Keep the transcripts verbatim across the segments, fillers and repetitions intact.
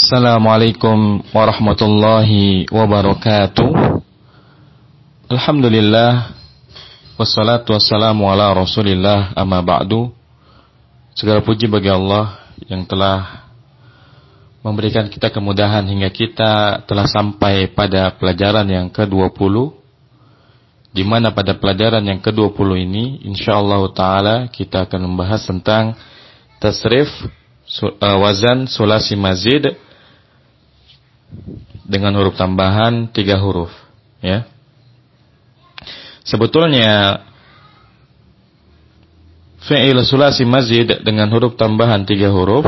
Assalamualaikum warahmatullahi wabarakatuh. Alhamdulillah, wassalatu wassalamu ala rasulillah, amma ba'du. Segala puji bagi Allah yang telah memberikan kita kemudahan hingga kita telah sampai pada pelajaran yang ke dua puluh, di mana pada pelajaran yang ke dua puluh ini insyaallah ta'ala kita akan membahas tentang tasrif wazan sulasi mazid dengan huruf tambahan tiga huruf, ya. Sebetulnya fi'il sulasi mazid dengan huruf tambahan tiga huruf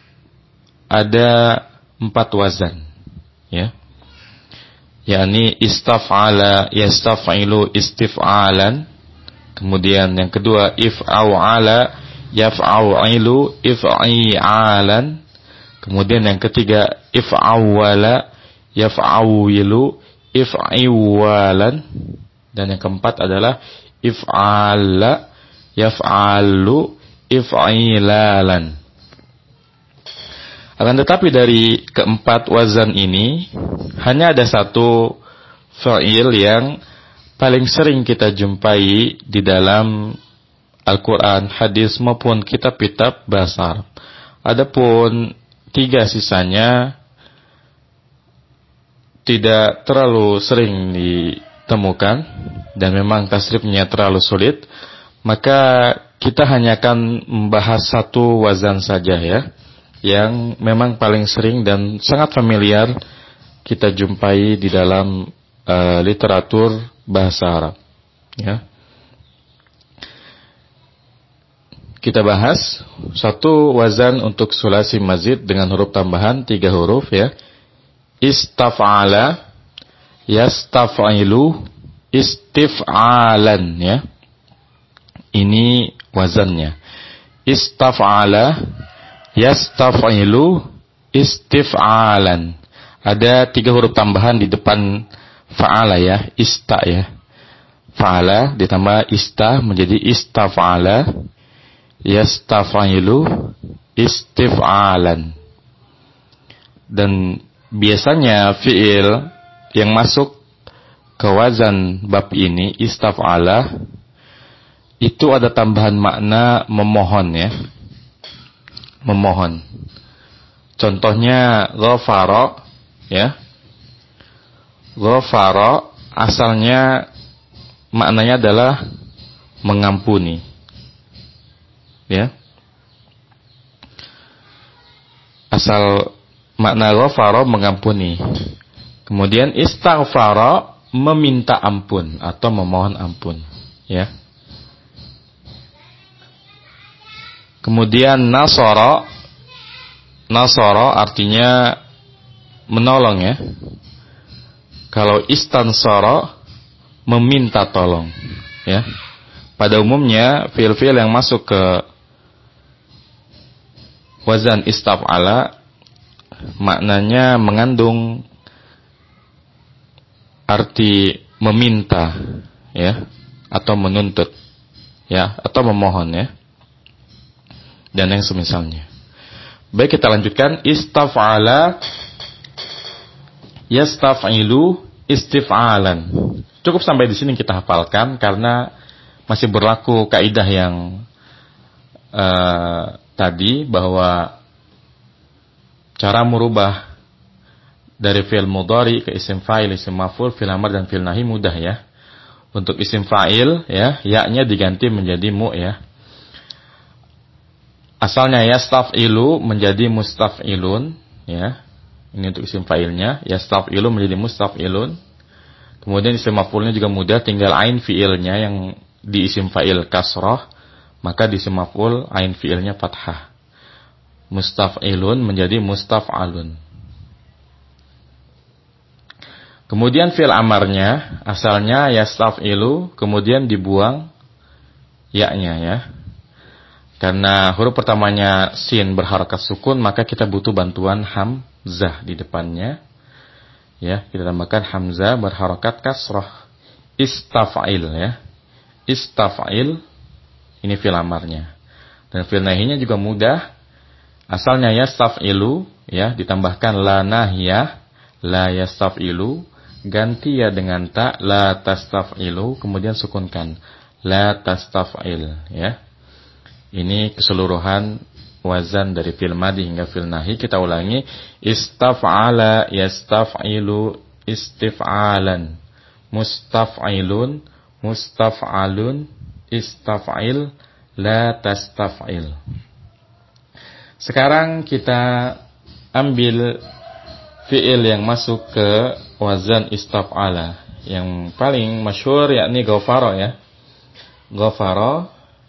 ada empat wazan, ya. yakni istaf'ala, yastaf'ilu, istif'alan. Kemudian yang kedua if'aw'ala, yaf'aw'ilu, if'i'alan. Kemudian yang ketiga if'awwala, yaf'awwilu, if'iwalan. Dan yang keempat adalah if'ala, yaf'alu, if'ilalan. Akan tetapi dari keempat wazan ini hanya ada satu fa'il yang paling sering kita jumpai di dalam Al-Quran, hadis maupun kitab-kitab bahasa Arab. Adapun tiga sisanya tidak terlalu sering ditemukan dan memang tasrifnya terlalu sulit. Maka kita hanya akan membahas satu wazan saja, ya, yang memang paling sering dan sangat familiar kita jumpai di dalam uh, literatur bahasa Arab, ya. Kita bahas satu wazan untuk sulasi mazid dengan huruf tambahan tiga huruf, ya. Istaf'ala, yastaf'ilu, istif'alan, ya. Ini wazannya. Istaf'ala, yastaf'ilu, istif'alan. Ada tiga huruf tambahan di depan fa'ala, ya. Ista, ya. Fa'ala ditambah ista menjadi istaf'ala, yastaf'ilu, istif'alan. Dan biasanya fi'il yang masuk ke wazan bab ini, istaf'ala, itu ada tambahan makna memohon, ya. Memohon. Contohnya ghafara, ya. Ghafara asalnya maknanya adalah mengampuni, ya. Asal makna ghafara mengampuni. Kemudian istaghfara meminta ampun atau memohon ampun, ya. Kemudian nasara, nasara artinya menolong, ya. Kalau istansara meminta tolong, ya. Pada umumnya fiil-fiil yang masuk ke wazan istaf'ala maknanya mengandung arti meminta, ya, atau menuntut, ya, atau memohon, ya, dan yang semisalnya. Baik, kita lanjutkan. Istaf'ala, yastaf'ilu, istif'alan. Cukup sampai di sini kita hafalkan karena masih berlaku kaidah yang uh, tadi, bahwa cara merubah dari fi'il mudhari ke isim fa'il, isim maf'ul, fi'il amr dan fi'il nahi mudah, ya. Untuk isim fa'il, ya, ya-nya diganti menjadi mu, ya. Asalnya yastaf'ilu menjadi mustaf'ilun, ya. Ini untuk isim fa'ilnya, yastaf'ilu menjadi mustaf'ilun. Kemudian isim maf'ulnya juga mudah, tinggal ain fi'ilnya yang di isim fa'il kasrah, maka di isim maf'ul ain fi'ilnya fathah. Mustaf'ilun menjadi mustaf'alun. Kemudian fi'il amarnya asalnya yastaf'ilu, kemudian dibuang ya-nya, ya. Karena huruf pertamanya sin berharakat sukun, maka kita butuh bantuan hamzah di depannya, ya. Kita tambahkan hamzah berharakat kasrah. Istaf'il, ya. Istaf'il, ini fi'il amarnya. Dan fi'il nahinya juga mudah, Asalnya yastaf'ilu, ya, ditambahkan la nahiyah, la yastaf'ilu, ganti ya dengan ta, la tastaf'ilu, kemudian sukunkan, la tastaf'il, ya. Ini keseluruhan wazan dari fi'il madhi hingga fi'il nahi. Kita ulangi, istaf'ala yastaf'ilu istif'alan, mustaf'ilun mustaf'alun, istaf'il la tastaf'il. Sekarang kita ambil fi'il yang masuk ke wazan istaf'ala. Yang paling masyhur yakni ghafara, ya. Ghafara,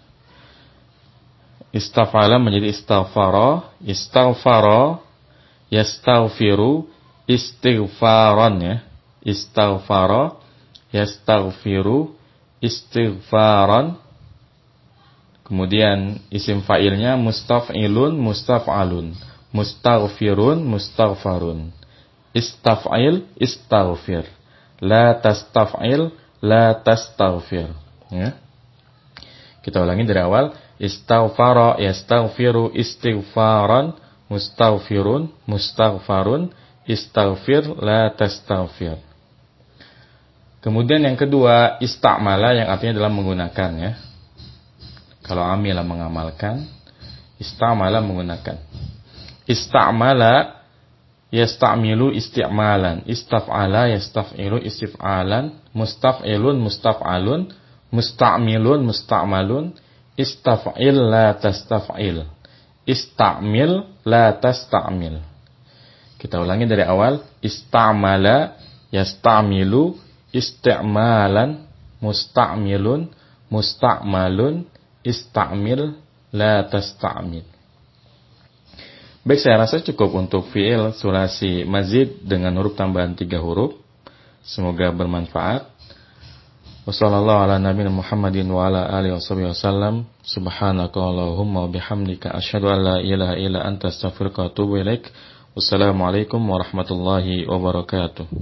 istaf'ala menjadi istaghfara, istaghfara, yastaghfiru, istighfaran, ya. Istaghfara, yastaghfiru, istighfaran. Kemudian isim fa'ilnya mustaf'ilun, mustaf'alun, mustaghfirun, mustaghfarun, istaf'il, istaghfir, la tastaf'il, la tastaghfir, ya. Kita ulangi dari awal, istaghfara, yastaghfiru, istighfaran, mustaghfirun, mustaghfarun, istaghfir, la tastaghfir. Kemudian yang kedua, istamala, yang artinya adalah menggunakan, ya. Kalau amila mengamalkan, istamala menggunakan. Istamala yastamilu isti'malan, istaf'ala yastaf'ilu istif'alan, mustaf'ilun mustaf'alun, mustamilun musta'malun, istaf'il la tastaf'il, istamil la tastamil. Kita ulangi dari awal, istamala yastamilu isti'malan, mustamilun musta'malun, istamil la tastamil. Baik, saya rasa cukup untuk fi'il sulasi mazid dengan huruf tambahan tiga huruf. Semoga bermanfaat. Wassallallahu ala nabiyina Muhammadin wa ala alihi wasallam. Subhanakallahumma wa bihamdika asyhadu an la ilaha illa anta astaghfiruka wa atubu ilaik. Wassalamualaikum warahmatullahi wabarakatuh.